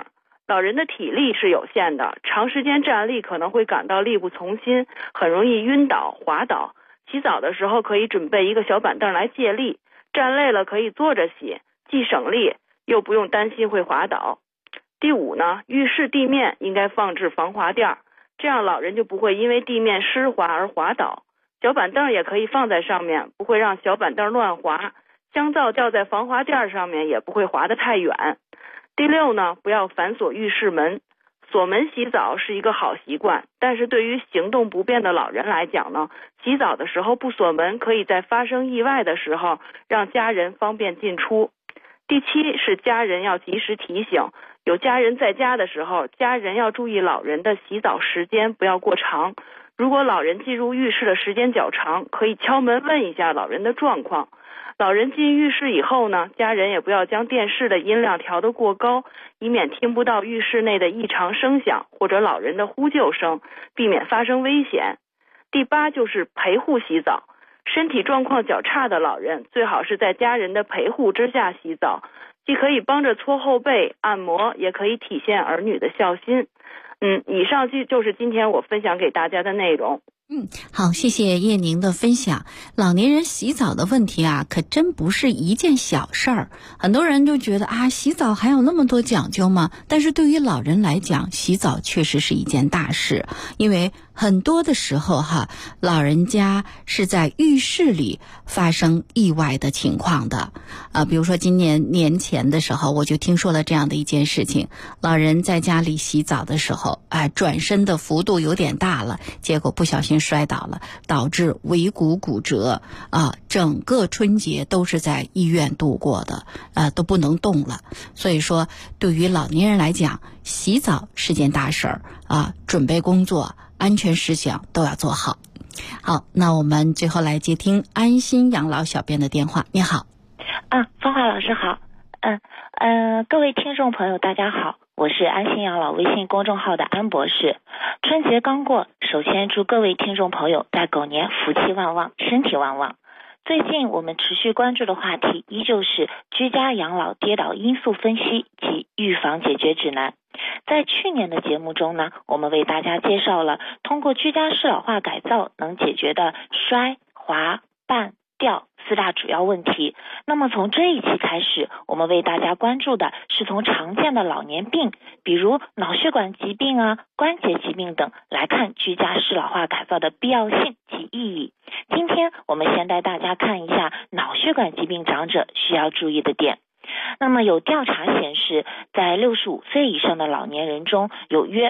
老人的体力是有限的，长时间站立可能会感到力不从心，很容易晕倒、滑倒。洗澡的时候可以准备一个小板凳来借力，站累了可以坐着洗，既省力又不用担心会滑倒。第五呢，浴室地面应该放置防滑垫，这样老人就不会因为地面湿滑而滑倒。小板凳也可以放在上面，不会让小板凳乱滑。香皂掉在防滑垫上面也不会滑得太远。第六呢，不要反锁浴室门。锁门洗澡是一个好习惯，但是对于行动不便的老人来讲呢，洗澡的时候不锁门，可以在发生意外的时候让家人方便进出。第七是家人要及时提醒，有家人在家的时候，家人要注意老人的洗澡时间不要过长。如果老人进入浴室的时间较长，可以敲门问一下老人的状况。老人进浴室以后呢，家人也不要将电视的音量调得过高，以免听不到浴室内的异常声响或者老人的呼救声，避免发生危险。第八就是陪护洗澡，身体状况较差的老人最好是在家人的陪护之下洗澡，既可以帮着搓后背、按摩，也可以体现儿女的孝心。以上就是今天我分享给大家的内容。 好，谢谢叶宁的分享。老年人洗澡的问题啊，可真不是一件小事儿。很多人就觉得啊，洗澡还有那么多讲究吗？但是对于老人来讲，洗澡确实是一件大事，因为很多的时候老人家是在浴室里发生意外的情况的。比如说今年前的时候，我就听说了这样的一件事情，老人在家里洗澡的时候，转身的幅度有点大了，结果不小心摔倒了，导致尾骨骨折整个春节都是在医院度过的，都不能动了。所以说对于老年人来讲，洗澡是件大事儿准备工作、安全事项都要做好。好，那我们最后来接听安心养老小编的电话。你好。 芳华老师好。各位听众朋友大家好，我是安心养老微信公众号的安博士。春节刚过，首先祝各位听众朋友在狗年福气旺旺，身体旺旺。最近我们持续关注的话题依旧是居家养老跌倒因素分析及预防解决指南。在去年的节目中呢，我们为大家介绍了通过居家适老化改造能解决的摔、滑、绊、掉4大主要问题。那么从这一期开始，我们为大家关注的是从常见的老年病，比如脑血管疾病关节疾病等来看居家适老化改造的必要性及意义。今天我们先带大家看一下脑血管疾病长者需要注意的点。那么有调查显示，在65岁以上的老年人中，有约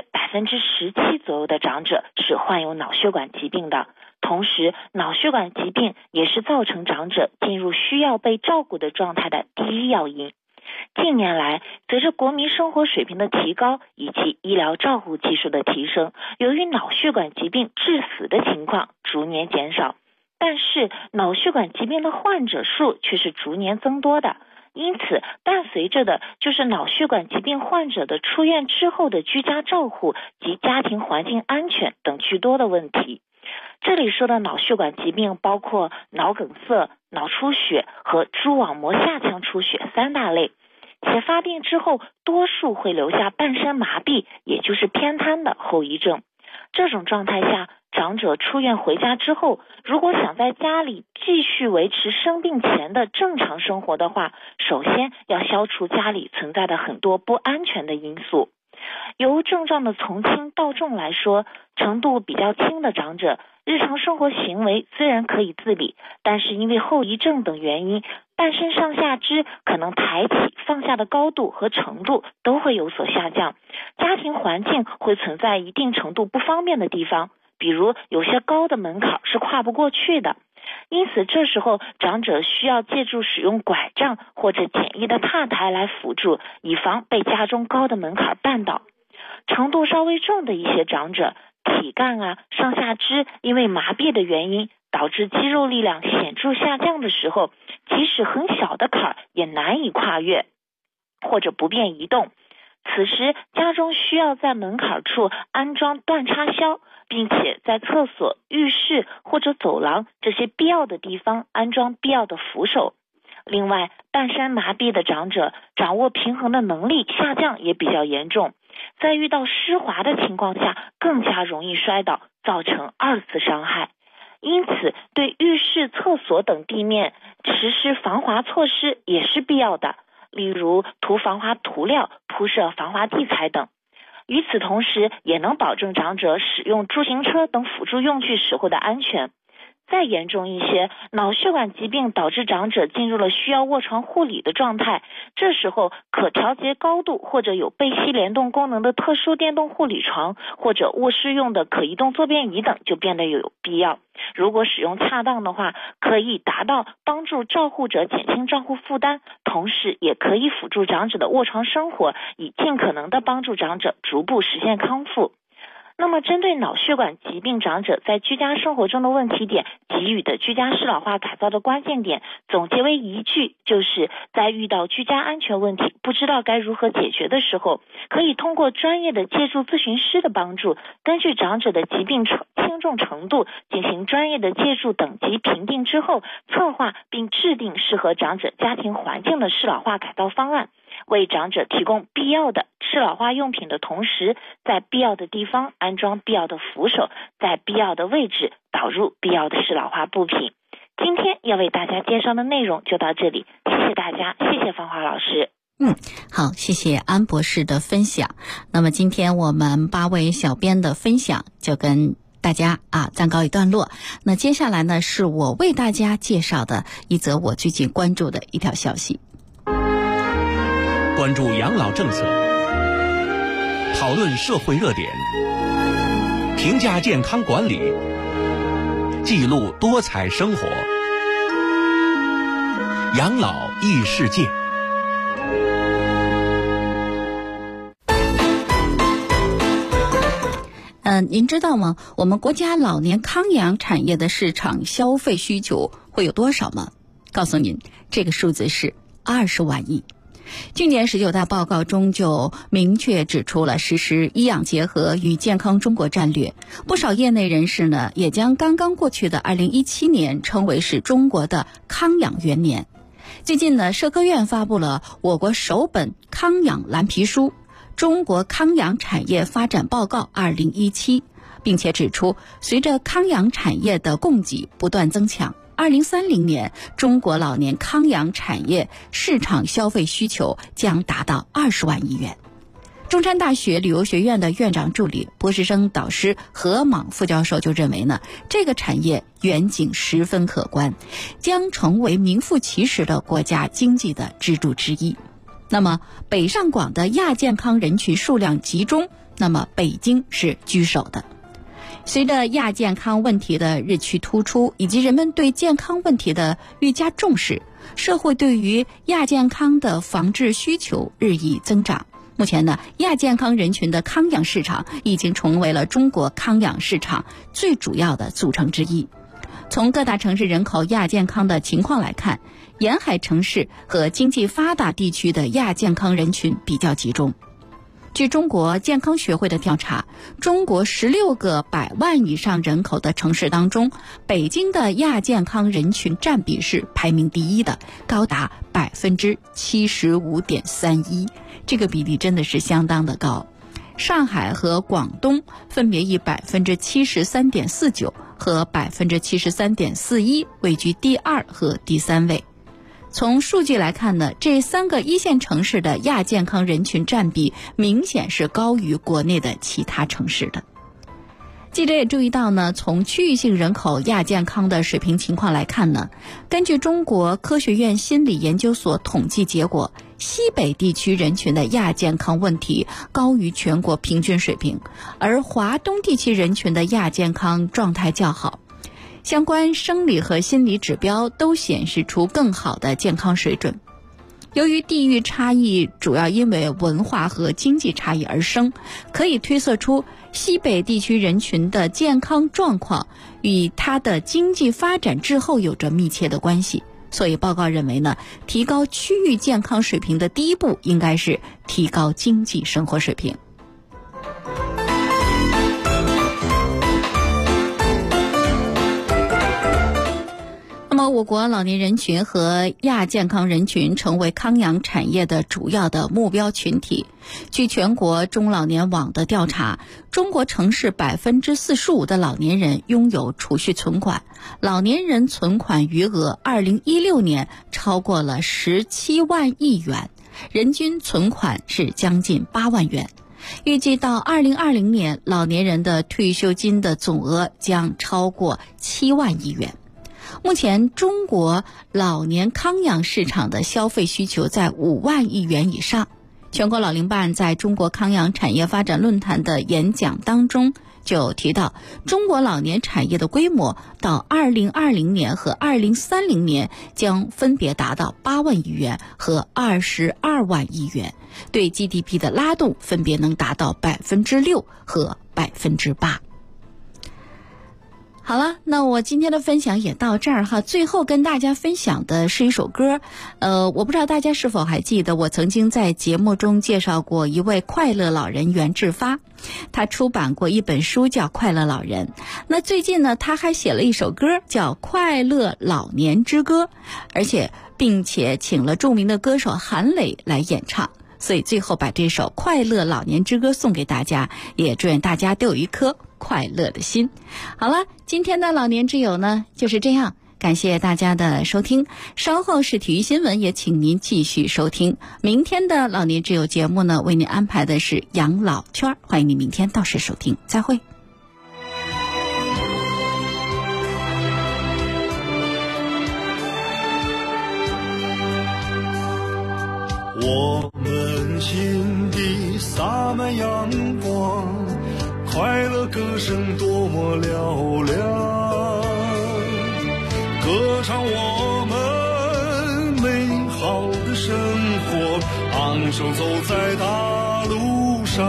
17%左右的长者是患有脑血管疾病的。同时，脑血管疾病也是造成长者进入需要被照顾的状态的第一要因。近年来，随着国民生活水平的提高以及医疗照护技术的提升，由于脑血管疾病致死的情况逐年减少，但是脑血管疾病的患者数却是逐年增多的。因此，伴随着的就是脑血管疾病患者的出院之后的居家照护及家庭环境安全等居多的问题。这里说的脑血管疾病包括脑梗塞、脑出血和蛛网膜下腔出血3大类，且发病之后多数会留下半身麻痹，也就是偏瘫的后遗症。这种状态下，长者出院回家之后，如果想在家里继续维持生病前的正常生活的话，首先要消除家里存在的很多不安全的因素。由症状的从轻到重来说，程度比较轻的长者，日常生活行为虽然可以自理，但是因为后遗症等原因，半身上下肢可能抬起放下的高度和程度都会有所下降，家庭环境会存在一定程度不方便的地方，比如有些高的门槛是跨不过去的。因此这时候长者需要借助使用拐杖或者简易的踏台来辅助，以防被家中高的门槛绊倒。程度稍微重的一些长者，体干上下肢因为麻痹的原因导致肌肉力量显著下降的时候，即使很小的坎也难以跨越或者不便移动。此时家中需要在门槛处安装断插销，并且在厕所、浴室或者走廊这些必要的地方安装必要的扶手。另外，半身麻痹的长者掌握平衡的能力下降也比较严重， 在遇到湿滑的情况下更加容易摔倒，造成2次伤害。因此，对浴室、厕所等地面实施防滑措施也是必要的，例如涂防滑涂料、铺设防滑地材等。与此同时，也能保证长者使用自行车等辅助用具时候的安全。再严重一些，脑血管疾病导致长者进入了需要卧床护理的状态，这时候可调节高度或者有背膝联动功能的特殊电动护理床，或者卧室用的可移动坐便椅等就变得有必要。如果使用恰当的话，可以达到帮助照护者减轻照护负担，同时也可以辅助长者的卧床生活，以尽可能的帮助长者逐步实现康复。那么针对脑血管疾病长者在居家生活中的问题点，给予的居家适老化改造的关键点总结为一句，就是在遇到居家安全问题不知道该如何解决的时候，可以通过专业的借助咨询师的帮助，根据长者的疾病轻重程度进行专业的借助等级评定之后，策划并制定适合长者家庭环境的适老化改造方案，为长者提供必要的适老化用品的同时，在必要的地方安装必要的扶手，在必要的位置导入必要的适老化布品。今天要为大家介绍的内容就到这里，谢谢大家，谢谢芳华老师。 好，谢谢安博士的分享。那么今天我们8位小编的分享就跟大家暂告一段落。那接下来呢，是我为大家介绍的一则我最近关注的一条消息。 关注养老政策，讨论社会热点，评价健康管理，记录多彩生活，养老异世界。 您知道吗？我们国家老年康养产业的市场消费需求会有多少吗？告诉您，这个数字是20万亿。去年19大报告中就明确指出了实施医养结合与健康中国战略。不少业内人士呢，也将刚刚过去的2017年称为是中国的康养元年。最近呢，社科院发布了我国首本康养蓝皮书《中国康养产业发展报告2017》，并且指出，随着康养产业的供给不断增强，2030年中国老年康养产业市场消费需求将达到20万亿元。中山大学旅游学院的院长助理、博士生导师何莽副教授就认为呢，这个产业远景十分可观，将成为名副其实的国家经济的支柱之一。那么北上广的亚健康人群数量集中，那么北京是居首的。随着亚健康问题的日趋突出，以及人们对健康问题的愈加重视，社会对于亚健康的防治需求日益增长。目前呢，亚健康人群的康养市场已经成为了中国康养市场最主要的组成之一。从各大城市人口亚健康的情况来看，沿海城市和经济发达地区的亚健康人群比较集中。据中国健康学会的调查，中国16个100万以上人口的城市当中，北京的亚健康人群占比是排名第一的，高达75.31%，这个比例真的是相当的高。上海和广东分别以73.49%和73.41%位居第2和第3位。从数据来看呢，这3个一线城市的亚健康人群占比明显是高于国内的其他城市的。记者也注意到呢，从区域性人口亚健康的水平情况来看呢，根据中国科学院心理研究所统计结果，西北地区人群的亚健康问题高于全国平均水平，而华东地区人群的亚健康状态较好。相关生理和心理指标都显示出更好的健康水准。由于地域差异主要因为文化和经济差异而生，可以推测出西北地区人群的健康状况与它的经济发展滞后有着密切的关系。所以报告认为呢，提高区域健康水平的第一步应该是提高经济生活水平。那么么我国老年人群和亚健康人群成为康养产业的主要的目标群体。据全国中老年网的调查，中国城市45%的老年人拥有储蓄存款，老年人存款余额2016年超过了17万亿元，人均存款是将近8万元。预计到2020年，老年人的退休金的总额将超过7万亿元。目前中国老年康养市场的消费需求在5万亿元以上。全国老龄办在中国康养产业发展论坛的演讲当中就提到，中国老年产业的规模到2020年和2030年将分别达到8万亿元和22万亿元，对 GDP 的拉动分别能达到6%和8%。好了，那我今天的分享也到这儿哈。最后跟大家分享的是一首歌，我不知道大家是否还记得，我曾经在节目中介绍过一位快乐老人袁志发，他出版过一本书叫《快乐老人》。那最近呢，他还写了一首歌叫《快乐老年之歌》，并且请了著名的歌手韩磊来演唱。所以最后把这首《快乐老年之歌》送给大家，也祝愿大家都有一颗快乐的心。好了，今天的老年之友呢就是这样，感谢大家的收听。稍后是体育新闻，也请您继续收听。明天的老年之友节目呢，为您安排的是养老圈，欢迎您明天到时收听。再会。 我们心底洒满阳光，快乐歌声多么嘹亮，歌唱我们美好的生活，昂首走在大路上，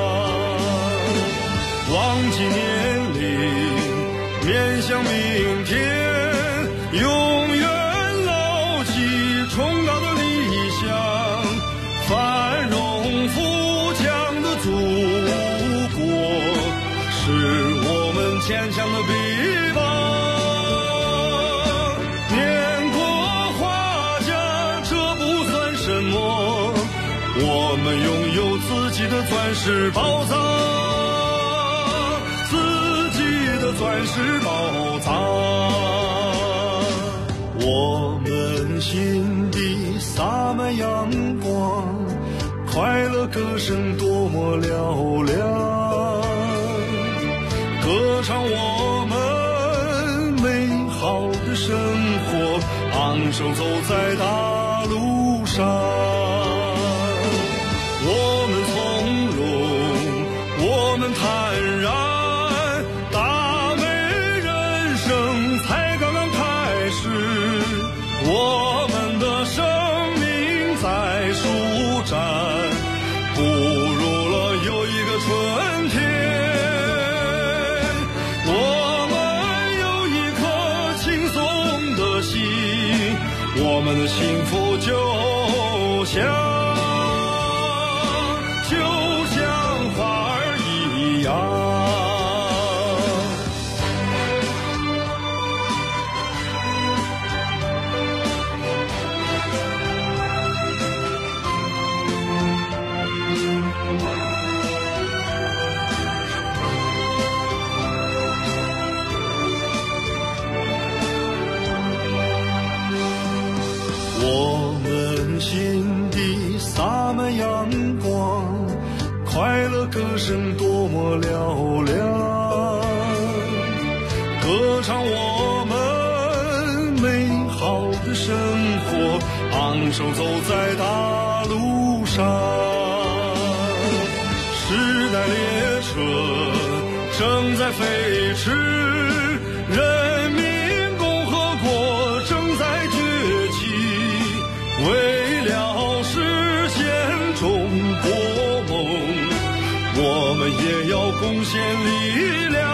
忘记年龄，面向明天，永远牢记崇高的理想，繁荣富强的祖国是我们坚强的臂膀。年过花甲这不算什么，我们拥有自己的钻石宝藏，自己的钻石宝藏。我们心底洒满阳光，快乐歌声多么嘹亮，歌唱我们美好的生活，昂首走在大路上。我们从容，我们坦然，大美人生才刚刚开始，我们的生命在舒展，步入了又一个春天，我们有一颗轻松的心，我们的幸福就像花儿一样。我们心底洒满阳光，快乐歌声多么嘹亮，歌唱我们美好的生活，昂首走在大路上。时代列车正在飞驰，人民共和国正在崛起，为了实现中国梦，我们也要贡献力量。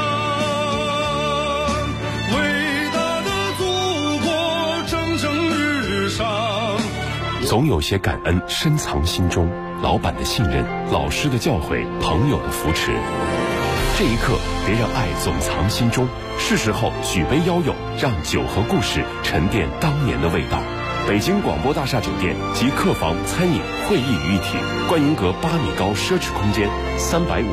伟大的祖国蒸蒸日上。 总有些感恩深藏心中，老板的信任，老师的教诲，朋友的扶持。 这一刻，别让爱总藏心中，是时候举杯邀友，让酒和故事沉淀当年的味道。北京广播大厦酒店集客房、餐饮、会议于一体，观云阁8米高奢侈空间，350